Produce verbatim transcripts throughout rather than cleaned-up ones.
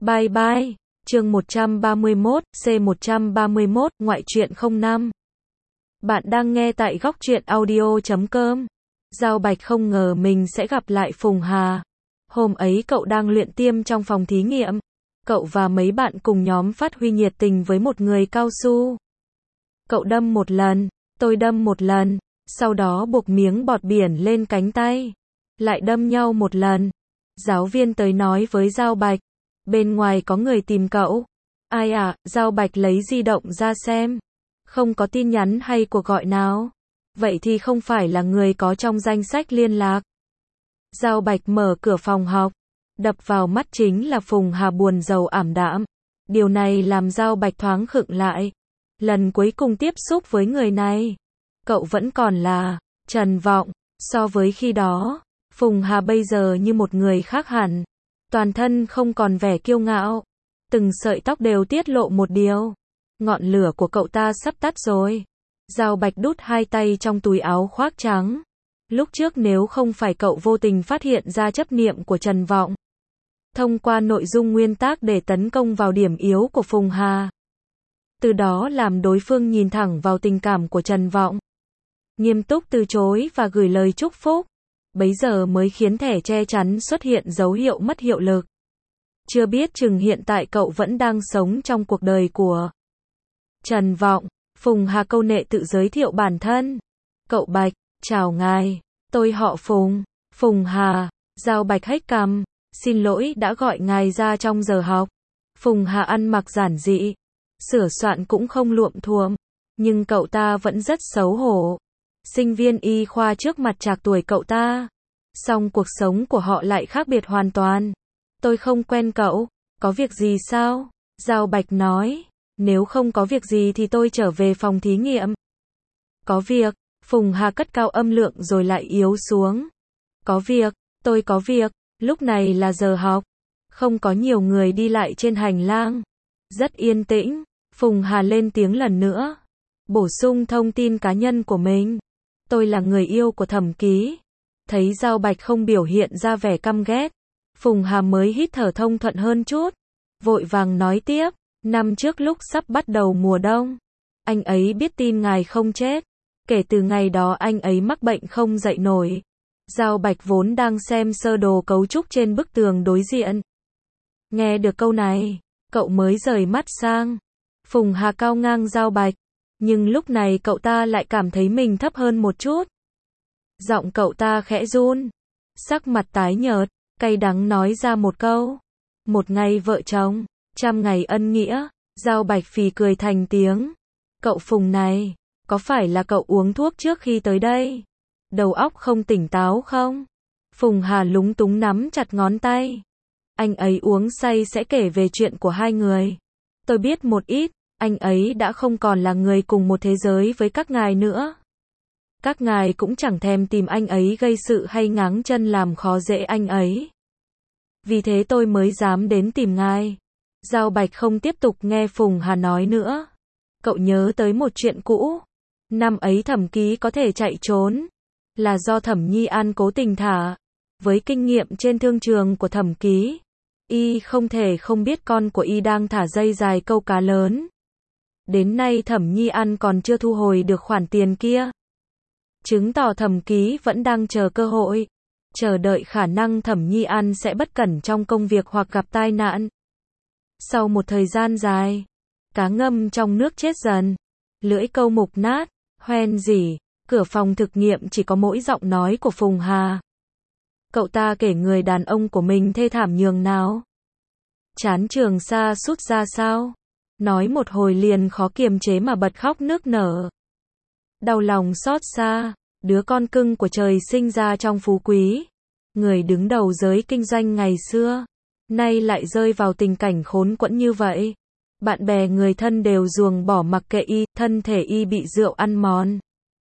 Bye bye. Chương một trăm ba mươi mốt, C một trăm ba mươi mốt, ngoại truyện không năm. Bạn đang nghe tại góc truyện audio chấm com. Giao Bạch không ngờ mình sẽ gặp lại Phùng Hà. Hôm ấy cậu đang luyện tiêm trong phòng thí nghiệm. Cậu và mấy bạn cùng nhóm phát huy nhiệt tình với một người cao su. Cậu đâm một lần, tôi đâm một lần, sau đó buộc miếng bọt biển lên cánh tay. Lại đâm nhau một lần. Giáo viên tới nói với Giao Bạch, bên ngoài có người tìm cậu. Ai à? Giao Bạch lấy di động ra xem. Không có tin nhắn hay cuộc gọi nào. Vậy thì không phải là người có trong danh sách liên lạc. Giao Bạch mở cửa phòng học. Đập vào mắt chính là Phùng Hà buồn rầu ảm đạm. Điều này làm Giao Bạch thoáng khựng lại. Lần cuối cùng tiếp xúc với người này, cậu vẫn còn là Trần Vọng. So với khi đó, Phùng Hà bây giờ như một người khác hẳn. Toàn thân không còn vẻ kiêu ngạo. Từng sợi tóc đều tiết lộ một điều. Ngọn lửa của cậu ta sắp tắt rồi. Giao Bạch đút hai tay trong túi áo khoác trắng. Lúc trước nếu không phải cậu vô tình phát hiện ra chấp niệm của Trần Vọng, thông qua nội dung nguyên tác để tấn công vào điểm yếu của Phùng Hà, từ đó làm đối phương nhìn thẳng vào tình cảm của Trần Vọng, nghiêm túc từ chối và gửi lời chúc phúc, bấy giờ mới khiến thẻ che chắn xuất hiện dấu hiệu mất hiệu lực. Chưa biết chừng hiện tại cậu vẫn đang sống trong cuộc đời của Trần Vọng. Phùng Hà câu nệ tự giới thiệu bản thân. Cậu Bạch, chào ngài, tôi họ Phùng. Phùng Hà. Giao Bạch hếch cằm, xin lỗi đã gọi ngài ra trong giờ học. Phùng Hà ăn mặc giản dị, sửa soạn cũng không luộm thuộm, nhưng cậu ta vẫn rất xấu hổ. Sinh viên y khoa trước mặt trạc tuổi cậu ta, song cuộc sống của họ lại khác biệt hoàn toàn. Tôi không quen cậu, có việc gì sao? Giao Bạch nói, nếu không có việc gì thì tôi trở về phòng thí nghiệm. Có việc. Phùng Hà cất cao âm lượng rồi lại yếu xuống. Có việc, tôi có việc. Lúc này là giờ học, không có nhiều người đi lại trên hành lang, rất yên tĩnh. Phùng Hà lên tiếng lần nữa, bổ sung thông tin cá nhân của mình. Tôi là người yêu của Thẩm Ký. Thấy Giao Bạch không biểu hiện ra vẻ căm ghét, Phùng Hà mới hít thở thông thuận hơn chút. Vội vàng nói tiếp, năm trước lúc sắp bắt đầu mùa đông, anh ấy biết tin ngài không chết. Kể từ ngày đó anh ấy mắc bệnh không dậy nổi. Giao Bạch vốn đang xem sơ đồ cấu trúc trên bức tường đối diện. Nghe được câu này, cậu mới rời mắt sang. Phùng Hà cao ngang Giao Bạch, nhưng lúc này cậu ta lại cảm thấy mình thấp hơn một chút. Giọng cậu ta khẽ run, sắc mặt tái nhợt, cay đắng nói ra một câu. Một ngày vợ chồng, trăm ngày ân nghĩa. Giao Bạch phì cười thành tiếng. Cậu Phùng này, có phải là cậu uống thuốc trước khi tới đây? Đầu óc không tỉnh táo không? Phùng Hà lúng túng nắm chặt ngón tay. Anh ấy uống say sẽ kể về chuyện của hai người. Tôi biết một ít, anh ấy đã không còn là người cùng một thế giới với các ngài nữa. Các ngài cũng chẳng thèm tìm anh ấy gây sự hay ngáng chân làm khó dễ anh ấy. Vì thế tôi mới dám đến tìm ngài. Giao Bạch không tiếp tục nghe Phùng Hà nói nữa. Cậu nhớ tới một chuyện cũ. Năm ấy Thẩm Ký có thể chạy trốn, là do Thẩm Nhi An cố tình thả. Với kinh nghiệm trên thương trường của Thẩm Ký, y không thể không biết con của y đang thả dây dài câu cá lớn. Đến nay Thẩm Nhi An còn chưa thu hồi được khoản tiền kia, chứng tỏ Thẩm Ký vẫn đang chờ cơ hội, chờ đợi khả năng Thẩm Nhi An sẽ bất cẩn trong công việc hoặc gặp tai nạn. Sau một thời gian dài, cá ngâm trong nước chết dần, lưỡi câu mục nát, hoen rỉ, cửa phòng thực nghiệm chỉ có mỗi giọng nói của Phùng Hà. Cậu ta kể người đàn ông của mình thê thảm nhường nào. Chán trường xa sút ra sao. Nói một hồi liền khó kiềm chế mà bật khóc nức nở. Đau lòng xót xa, đứa con cưng của trời sinh ra trong phú quý. Người đứng đầu giới kinh doanh ngày xưa, nay lại rơi vào tình cảnh khốn quẫn như vậy. Bạn bè người thân đều ruồng bỏ mặc kệ y, thân thể y bị rượu ăn mòn.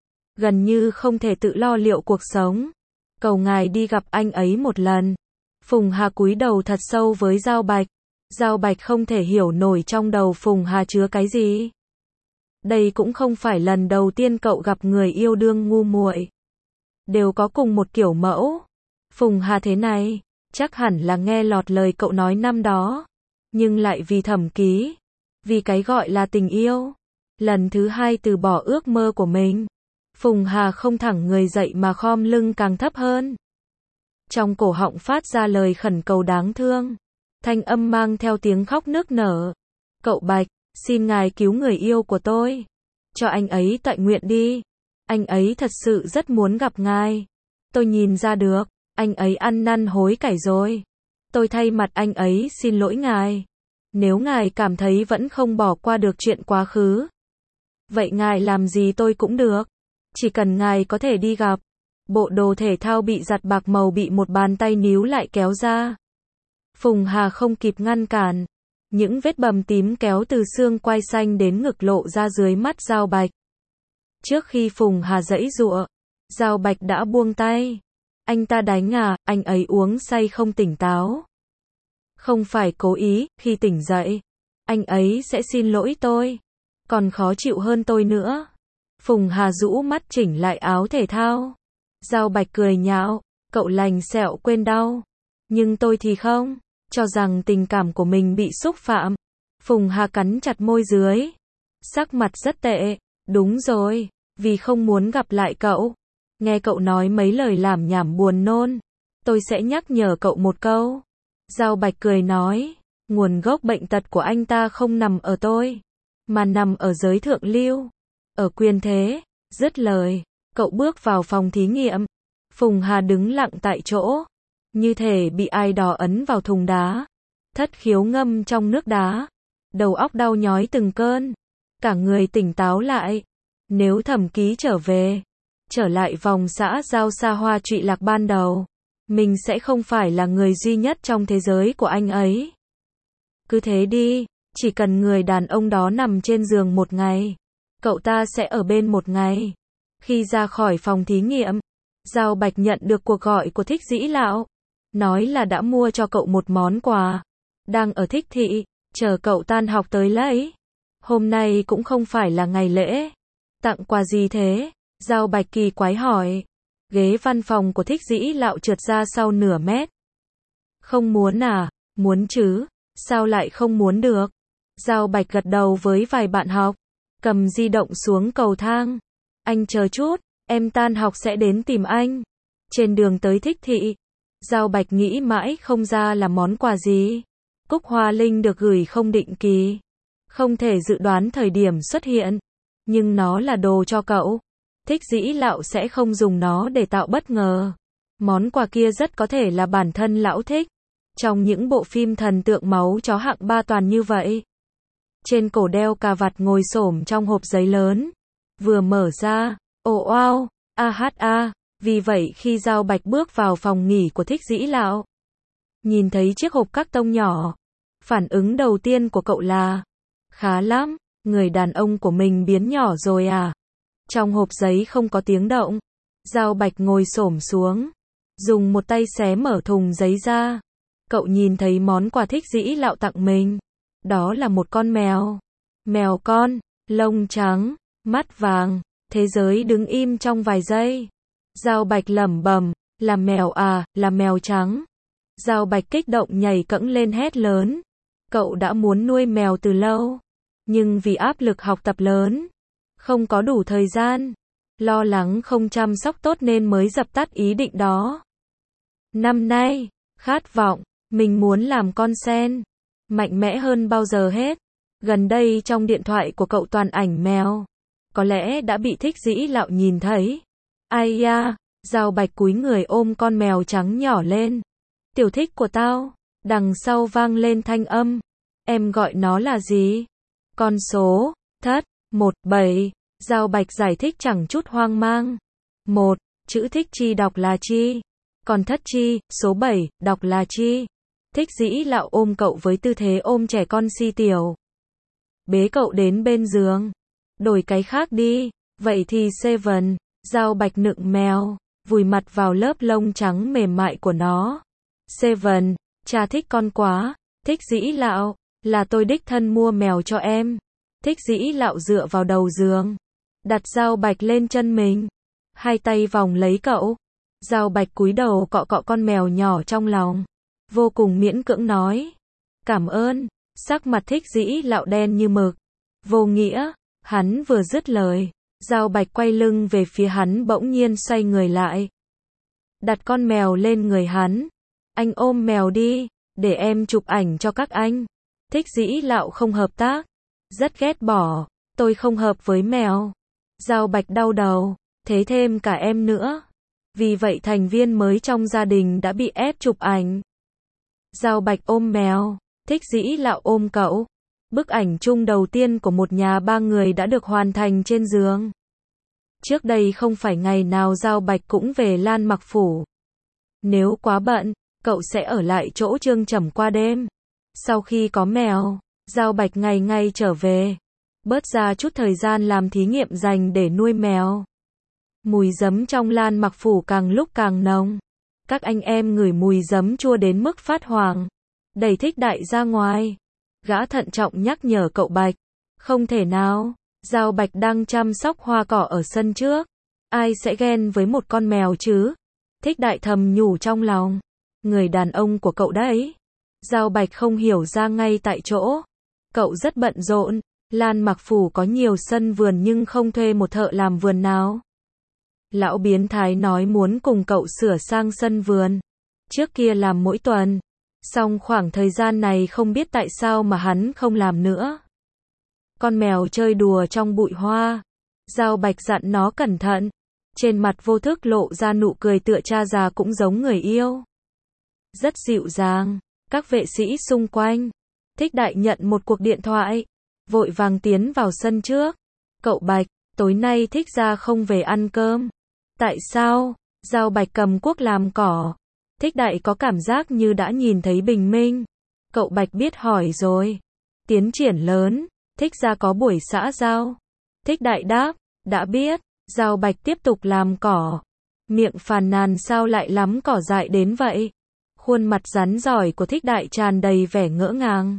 Gần như không thể tự lo liệu cuộc sống. Cầu ngài đi gặp anh ấy một lần. Phùng Hà cúi đầu thật sâu với Giao Bạch. Giao Bạch không thể hiểu nổi trong đầu Phùng Hà chứa cái gì. Đây cũng không phải lần đầu tiên cậu gặp người yêu đương ngu muội. Đều có cùng một kiểu mẫu. Phùng Hà thế này, chắc hẳn là nghe lọt lời cậu nói năm đó. nhưng lại vì Thẩm Ký, vì cái gọi là tình yêu. Lần thứ hai từ bỏ ước mơ của mình. Phùng Hà không thẳng người dậy mà khom lưng càng thấp hơn. Trong cổ họng phát ra lời khẩn cầu đáng thương. Thanh âm mang theo tiếng khóc nức nở. Cậu Bạch, xin ngài cứu người yêu của tôi. Cho anh ấy tọa nguyện đi. Anh ấy thật sự rất muốn gặp ngài. Tôi nhìn ra được, anh ấy ăn năn hối cải rồi. Tôi thay mặt anh ấy xin lỗi ngài. Nếu ngài cảm thấy vẫn không bỏ qua được chuyện quá khứ, vậy ngài làm gì tôi cũng được. Chỉ cần ngài có thể đi gặp. Bộ đồ thể thao bị giặt bạc màu bị một bàn tay níu lại kéo ra. Phùng Hà không kịp ngăn cản. Những vết bầm tím kéo từ xương quai xanh đến ngực lộ ra dưới mắt Giao Bạch. Trước khi Phùng Hà giãy giụa, Giao Bạch đã buông tay. Anh ta đánh à, anh ấy uống say không tỉnh táo. Không phải cố ý, khi tỉnh dậy, anh ấy sẽ xin lỗi tôi. Còn khó chịu hơn tôi nữa. Phùng Hà rũ mắt chỉnh lại áo thể thao. Giao Bạch cười nhạo, cậu lành sẹo quên đau. Nhưng tôi thì không, cho rằng tình cảm của mình bị xúc phạm. Phùng Hà cắn chặt môi dưới. Sắc mặt rất tệ, đúng rồi, vì không muốn gặp lại cậu. Nghe cậu nói mấy lời làm nhảm buồn nôn. Tôi sẽ nhắc nhở cậu một câu. Giao Bạch cười nói, nguồn gốc bệnh tật của anh ta không nằm ở tôi, mà nằm ở giới thượng lưu, ở quyền thế. Dứt lời, cậu bước vào phòng thí nghiệm. Phùng Hà đứng lặng tại chỗ, như thể bị ai đó ấn vào thùng đá. Thất khiếu ngâm trong nước đá. Đầu óc đau nhói từng cơn. Cả người tỉnh táo lại. Nếu Thẩm Ký trở về, trở lại vòng xã giao xa hoa trụy lạc ban đầu, mình sẽ không phải là người duy nhất trong thế giới của anh ấy. Cứ thế đi, chỉ cần người đàn ông đó nằm trên giường một ngày, cậu ta sẽ ở bên một ngày. Khi ra khỏi phòng thí nghiệm, Giao Bạch nhận được cuộc gọi của Thích Dĩ Lão, nói là đã mua cho cậu một món quà, đang ở Thích Thị, chờ cậu tan học tới lấy. Hôm nay cũng không phải là ngày lễ. Tặng quà gì thế? Giao Bạch kỳ quái hỏi. Ghế văn phòng của Thích Dĩ Lão trượt ra sau nửa mét. Không muốn à? Muốn chứ, sao lại không muốn được? Giao Bạch gật đầu với vài bạn học, cầm di động xuống cầu thang. Anh chờ chút, em tan học sẽ đến tìm anh. Trên đường tới Thích Thị, Giao Bạch nghĩ mãi không ra là món quà gì. Cúc hoa linh được gửi không định kỳ, không thể dự đoán thời điểm xuất hiện, nhưng nó là đồ cho cậu. Thích Dĩ Lão sẽ không dùng nó để tạo bất ngờ. Món quà kia rất có thể là bản thân lão thích. Trong những bộ phim thần tượng máu chó hạng ba toàn như vậy. Trên cổ đeo cà vạt ngồi xổm trong hộp giấy lớn. Vừa mở ra, ồ oao, a hát a. Vì vậy khi Giao Bạch bước vào phòng nghỉ của Thích Dĩ Lão, nhìn thấy chiếc hộp các tông nhỏ, phản ứng đầu tiên của cậu là, khá lắm, người đàn ông của mình biến nhỏ rồi à? Trong hộp giấy không có tiếng động. Giao Bạch ngồi xổm xuống, dùng một tay xé mở thùng giấy ra. Cậu nhìn thấy món quà Thích Dĩ Lão tặng mình. Đó là một con mèo. Mèo con, lông trắng, mắt vàng. Thế giới đứng im trong vài giây. Giao Bạch lẩm bẩm, là mèo à, là mèo trắng. Giao Bạch kích động nhảy cẫng lên hét lớn. Cậu đã muốn nuôi mèo từ lâu, nhưng vì áp lực học tập lớn, không có đủ thời gian, lo lắng không chăm sóc tốt nên mới dập tắt ý định đó. Năm nay, khát vọng, mình muốn làm con sen, mạnh mẽ hơn bao giờ hết. Gần đây trong điện thoại của cậu toàn ảnh mèo, có lẽ đã bị Thích Dĩ Lão nhìn thấy. Ai da, Giao Bạch cúi người ôm con mèo trắng nhỏ lên. Tiểu thích của tao. Đằng sau vang lên thanh âm. Em gọi nó là gì? Con số, thất, một, bảy. Giao Bạch giải thích chẳng chút hoang mang. Một, chữ thích chi đọc là chi. Còn thất chi, số bảy, đọc là chi. Thích Dĩ Lão ôm cậu với tư thế ôm trẻ con si tiểu. Bế cậu đến bên giường. Đổi cái khác đi. Vậy thì Seven. Giao Bạch nựng mèo, vùi mặt vào lớp lông trắng mềm mại của nó. Seven, cha thích con quá. Thích Dĩ Lão, là tôi đích thân mua mèo cho em. Thích Dĩ Lão dựa vào đầu giường, đặt Giao Bạch lên chân mình, hai tay vòng lấy cậu. Giao Bạch cúi đầu cọ cọ con mèo nhỏ trong lòng, vô cùng miễn cưỡng nói, cảm ơn. Sắc mặt Thích Dĩ Lạo đen như mực. Vô nghĩa, hắn vừa dứt lời, Giao Bạch quay lưng về phía hắn bỗng nhiên xoay người lại. Đặt con mèo lên người hắn. Anh ôm mèo đi, để em chụp ảnh cho các anh. Thích Dĩ Lạo không hợp tác. Rất ghét bỏ, tôi không hợp với mèo. Giao Bạch đau đầu, thế thêm cả em nữa. Vì vậy thành viên mới trong gia đình đã bị ép chụp ảnh. Giao Bạch ôm mèo, Thích Dĩ Lạo ôm cậu. Bức ảnh chung đầu tiên của một nhà ba người đã được hoàn thành trên giường. Trước đây không phải ngày nào Giao Bạch cũng về Lan Mặc Phủ. Nếu quá bận, cậu sẽ ở lại chỗ Trương Trầm qua đêm. Sau khi có mèo, Giao Bạch ngày ngày trở về. Bớt ra chút thời gian làm thí nghiệm dành để nuôi mèo. Mùi giấm trong Lan Mặc Phủ càng lúc càng nồng. Các anh em ngửi mùi giấm chua đến mức phát hoảng. Đẩy Thích Đại ra ngoài. Gã thận trọng nhắc nhở cậu Bạch. Không thể nào, Giao Bạch đang chăm sóc hoa cỏ ở sân trước. Ai sẽ ghen với một con mèo chứ? Thích Đại thầm nhủ trong lòng. Người đàn ông của cậu đấy. Giao Bạch không hiểu ra ngay tại chỗ. Cậu rất bận rộn. Lan Mặc Phủ có nhiều sân vườn nhưng không thuê một thợ làm vườn nào. Lão biến thái nói muốn cùng cậu sửa sang sân vườn. Trước kia làm mỗi tuần. Xong khoảng thời gian này không biết tại sao mà hắn không làm nữa. Con mèo chơi đùa trong bụi hoa. Giao Bạch dặn nó cẩn thận. Trên mặt vô thức lộ ra nụ cười tựa cha già cũng giống người yêu. Rất dịu dàng. Các vệ sĩ xung quanh. Thích Đại nhận một cuộc điện thoại. Vội vàng tiến vào sân trước. Cậu Bạch, tối nay Thích gia không về ăn cơm. Tại sao? Giao Bạch cầm cuốc làm cỏ. Thích Đại có cảm giác như đã nhìn thấy bình minh. Cậu Bạch biết hỏi rồi. Tiến triển lớn. Thích gia có buổi xã giao. Thích Đại đáp, đã biết. Giao Bạch tiếp tục làm cỏ. Miệng phàn nàn sao lại lắm cỏ dại đến vậy. Khuôn mặt rắn giỏi của Thích Đại tràn đầy vẻ ngỡ ngàng.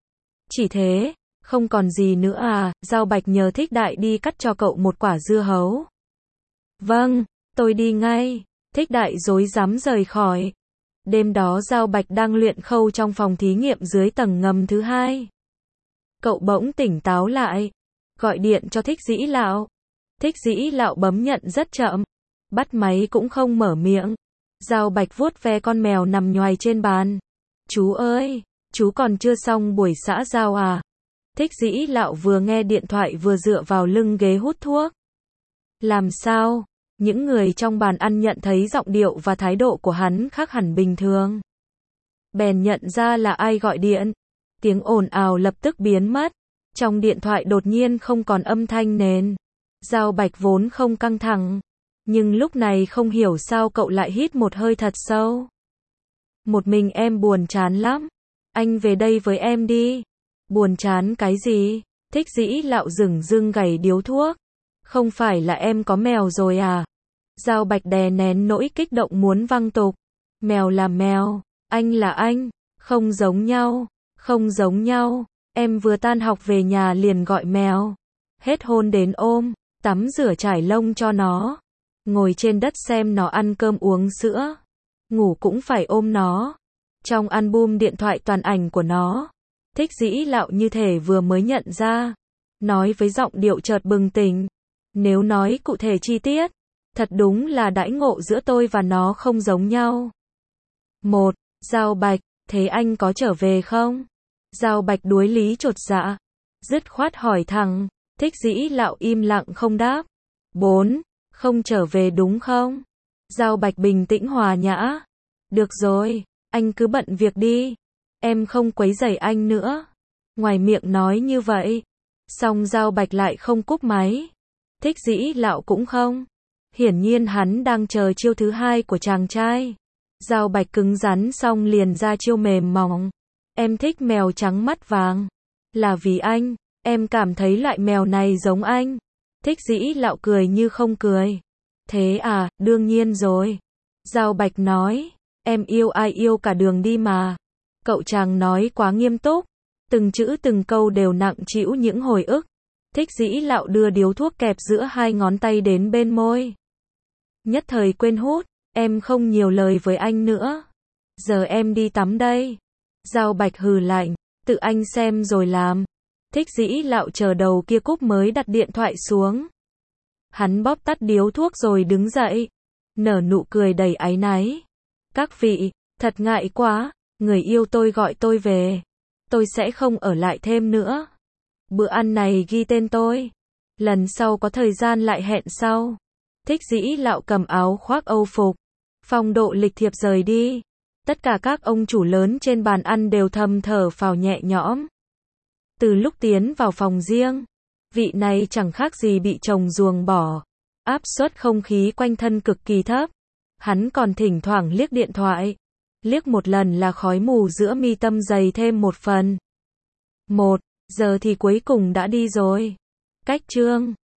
Chỉ thế, không còn gì nữa à? Giao Bạch nhờ Thích Đại đi cắt cho cậu một quả dưa hấu. Vâng, tôi đi ngay. Thích Đại rối rắm rời khỏi. Đêm đó Giao Bạch đang luyện khâu trong phòng thí nghiệm dưới tầng ngầm thứ hai. Cậu bỗng tỉnh táo lại. Gọi điện cho Thích Dĩ Lạo. Thích Dĩ Lạo bấm nhận rất chậm. Bắt máy cũng không mở miệng. Giao Bạch vuốt ve con mèo nằm nhoài trên bàn. Chú ơi, chú còn chưa xong buổi xã giao à? Thích Dĩ Lạo vừa nghe điện thoại vừa dựa vào lưng ghế hút thuốc. Làm sao? Những người trong bàn ăn nhận thấy giọng điệu và thái độ của hắn khác hẳn bình thường. Bèn nhận ra là ai gọi điện. Tiếng ồn ào lập tức biến mất. Trong điện thoại đột nhiên không còn âm thanh nền. Giao Bạch vốn không căng thẳng. Nhưng lúc này không hiểu sao cậu lại hít một hơi thật sâu. Một mình em buồn chán lắm. Anh về đây với em đi. Buồn chán cái gì? Thích Dĩ Lạo dửng dưng gảy điếu thuốc. Không phải là em có mèo rồi à? Giao Bạch đè nén nỗi kích động muốn văng tục. Mèo là mèo, anh là anh, không giống nhau, không giống nhau. Em vừa tan học về nhà liền gọi mèo. Hết hôn đến ôm, tắm rửa trải lông cho nó. Ngồi trên đất xem nó ăn cơm uống sữa. Ngủ cũng phải ôm nó. Trong album điện thoại toàn ảnh của nó. Thích Dĩ Lạo như thể vừa mới nhận ra. Nói với giọng điệu chợt bừng tỉnh. Nếu nói cụ thể chi tiết, thật đúng là đãi ngộ giữa tôi và nó không giống nhau. Một, Giao Bạch, thế anh có trở về không? Giao Bạch đuối lý chột dạ. Dứt khoát hỏi thẳng. Thích Dĩ Lạo im lặng không đáp. Bốn, không trở về đúng không? Giao Bạch bình tĩnh hòa nhã. Được rồi, anh cứ bận việc đi. Em không quấy rầy anh nữa. Ngoài miệng nói như vậy. Xong Giao Bạch lại không cúp máy. Thích Dĩ Lạo cũng không. Hiển nhiên hắn đang chờ chiêu thứ hai của chàng trai. Giao Bạch cứng rắn xong liền ra chiêu mềm mỏng. Em thích mèo trắng mắt vàng. Là vì anh, em cảm thấy loại mèo này giống anh. Thích Dĩ Lạo cười như không cười. Thế à, đương nhiên rồi. Giao Bạch nói, em yêu ai yêu cả đường đi mà. Cậu chàng nói quá nghiêm túc. Từng chữ từng câu đều nặng trĩu những hồi ức. Thích Dĩ Lạo đưa điếu thuốc kẹp giữa hai ngón tay đến bên môi. Nhất thời quên hút, em không nhiều lời với anh nữa. Giờ em đi tắm đây. Giao Bạch hừ lạnh, Tự anh xem rồi làm. Thích Dĩ Lạo chờ đầu kia cúp mới đặt điện thoại xuống. Hắn bóp tắt điếu thuốc rồi đứng dậy. Nở nụ cười đầy áy náy. Các vị, thật ngại quá, người yêu tôi gọi tôi về. Tôi sẽ không ở lại thêm nữa. Bữa ăn này ghi tên tôi. Lần sau có thời gian lại hẹn sau. Thích Dĩ Lạo cầm áo khoác Âu phục. Phong độ lịch thiệp rời đi. Tất cả các ông chủ lớn trên bàn ăn đều thầm thở phào nhẹ nhõm. Từ lúc tiến vào phòng riêng, vị này chẳng khác gì bị chồng ruồng bỏ. Áp suất không khí quanh thân cực kỳ thấp. Hắn còn thỉnh thoảng liếc điện thoại. Liếc một lần là khói mù giữa mi tâm dày thêm một phần. Một giờ thì cuối cùng đã đi rồi. Cách chương